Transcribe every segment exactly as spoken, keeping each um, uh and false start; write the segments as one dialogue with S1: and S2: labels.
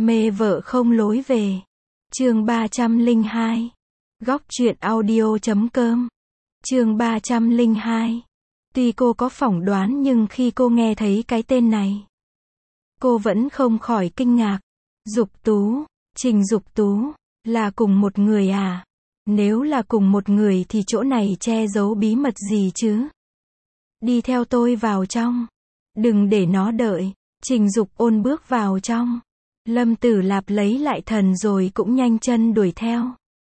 S1: Mê vợ không lối về. Chương ba trăm lẻ hai. Góc truyện audio chấm com. Chương ba trăm lẻ hai. Tuy cô có phỏng đoán nhưng khi cô nghe thấy cái tên này, cô vẫn không khỏi kinh ngạc. Dục Tú, Trình Dục Tú, là cùng một người à? Nếu là cùng một người thì chỗ này che giấu bí mật gì chứ? Đi theo tôi vào trong. Đừng để nó đợi. Trình Dục Ôn bước vào trong. Lâm Tử Lạp lấy lại thần rồi cũng nhanh chân đuổi theo.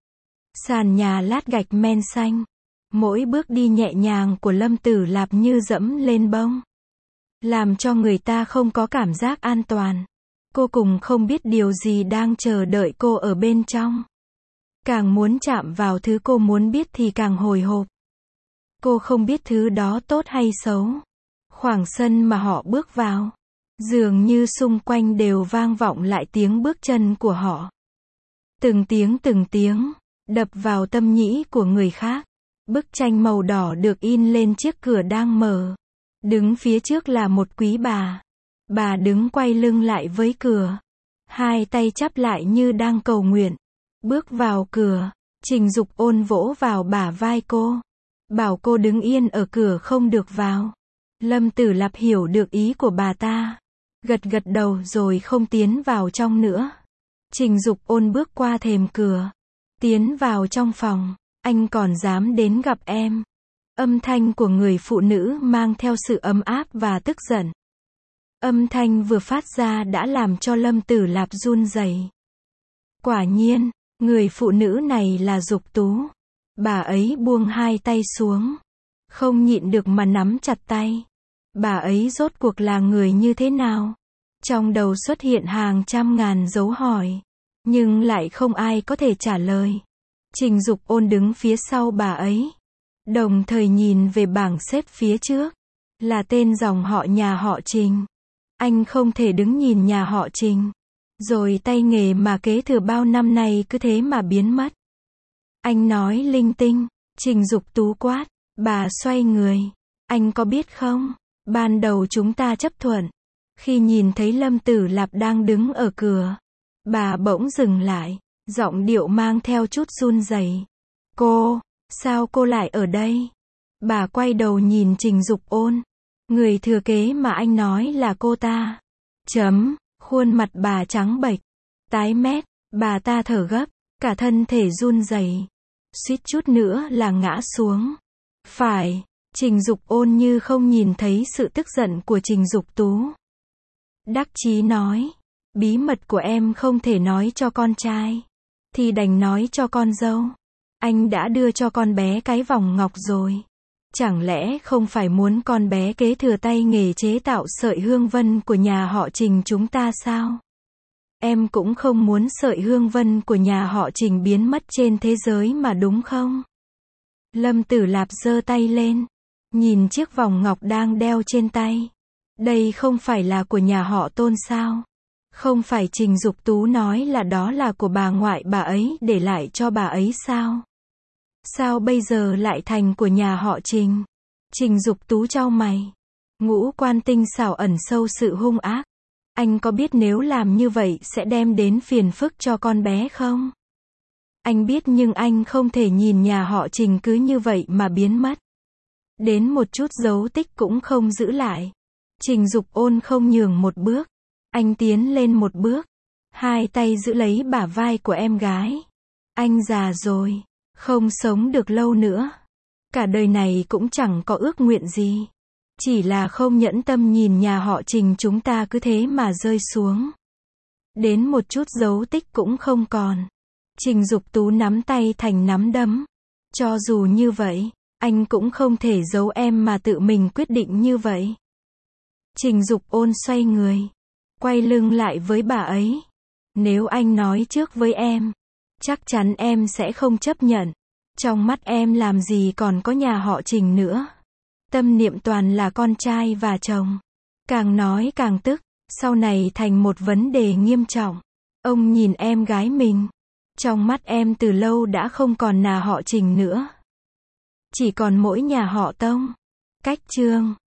S1: Sàn nhà lát gạch men xanh. Mỗi bước đi nhẹ nhàng của Lâm Tử Lạp như dẫm lên bông, làm cho người ta không có cảm giác an toàn. Cô cùng không biết điều gì đang chờ đợi cô ở bên trong. Càng muốn chạm vào thứ cô muốn biết thì càng hồi hộp. Cô không biết thứ đó tốt hay xấu. Khoảng sân mà họ bước vào, dường như xung quanh đều vang vọng lại tiếng bước chân của họ. Từng tiếng từng tiếng, đập vào tâm nhĩ của người khác. Bức tranh màu đỏ được in lên chiếc cửa đang mở. Đứng phía trước là một quý bà. Bà đứng quay lưng lại với cửa, hai tay chắp lại như đang cầu nguyện. Bước vào cửa, Trình Dục Ôn vỗ vào bả vai cô, bảo cô đứng yên ở cửa không được vào. Lâm Tử Lạp hiểu được ý của bà ta, gật gật đầu rồi không tiến vào trong nữa. Trình Dục Ôn bước qua thềm cửa, tiến vào trong phòng. Anh còn dám đến gặp em? Âm thanh của người phụ nữ mang theo sự ấm áp và tức giận. Âm thanh vừa phát ra đã làm cho Lâm Tử Lạp run rẩy. Quả nhiên, người phụ nữ này là Dục Tú. Bà ấy buông hai tay xuống, không nhịn được mà nắm chặt tay. Bà ấy rốt cuộc là người như thế nào? Trong đầu xuất hiện hàng trăm ngàn dấu hỏi, nhưng lại không ai có thể trả lời. Trình Dục Ôn đứng phía sau bà ấy, đồng thời nhìn về bảng xếp phía trước, là tên dòng họ nhà họ Trình. Anh không thể đứng nhìn nhà họ Trình, rồi tay nghề mà kế thừa bao năm nay cứ thế mà biến mất. Anh nói linh tinh. Trình Dục Tú quát. Bà xoay người. Anh có biết không, ban đầu chúng ta chấp thuận. Khi nhìn thấy Lâm Tử Lạp đang đứng ở cửa, bà bỗng dừng lại, giọng điệu mang theo chút run rẩy. Cô, sao cô lại ở đây? Bà quay đầu nhìn Trình Dục Ôn. Người thừa kế mà anh nói là cô ta. Chấm, khuôn mặt bà trắng bệch, tái mét, bà ta thở gấp, cả thân thể run rẩy, suýt chút nữa là ngã xuống. Phải, Trình Dục Ôn như không nhìn thấy sự tức giận của Trình Dục Tú. Đắc chí nói, bí mật của em không thể nói cho con trai, thì đành nói cho con dâu. Anh đã đưa cho con bé cái vòng ngọc rồi. Chẳng lẽ không phải muốn con bé kế thừa tay nghề chế tạo sợi hương vân của nhà họ Trình chúng ta sao? Em cũng không muốn sợi hương vân của nhà họ Trình biến mất trên thế giới mà đúng không? Lâm Tử Lạp giơ tay lên, nhìn chiếc vòng ngọc đang đeo trên tay. Đây không phải là của nhà họ Tôn sao? Không phải Trình Dục Tú nói là đó là của bà ngoại bà ấy để lại cho bà ấy sao? Sao bây giờ lại thành của nhà họ Trình? Trình Dục Tú chau mày. Ngũ quan tinh xảo ẩn sâu sự hung ác. Anh có biết nếu làm như vậy sẽ đem đến phiền phức cho con bé không? Anh biết nhưng anh không thể nhìn nhà họ Trình cứ như vậy mà biến mất. Đến một chút dấu tích cũng không giữ lại. Trình Dục Ôn không nhường một bước. Anh tiến lên một bước, hai tay giữ lấy bả vai của em gái. Anh già rồi, không sống được lâu nữa. Cả đời này cũng chẳng có ước nguyện gì. Chỉ là không nhẫn tâm nhìn nhà họ Trình chúng ta cứ thế mà rơi xuống. Đến một chút dấu tích cũng không còn. Trình Dục Tú nắm tay thành nắm đấm. Cho dù như vậy, anh cũng không thể giấu em mà tự mình quyết định như vậy. Trình Dục Ôn xoay người, quay lưng lại với bà ấy. Nếu anh nói trước với em, chắc chắn em sẽ không chấp nhận. Trong mắt em làm gì còn có nhà họ Trình nữa. Tâm niệm toàn là con trai và chồng. Càng nói càng tức, sau này thành một vấn đề nghiêm trọng. Ông nhìn em gái mình. Trong mắt em từ lâu đã không còn nhà họ Trình nữa. Chỉ còn mỗi nhà họ Tông. Cách chương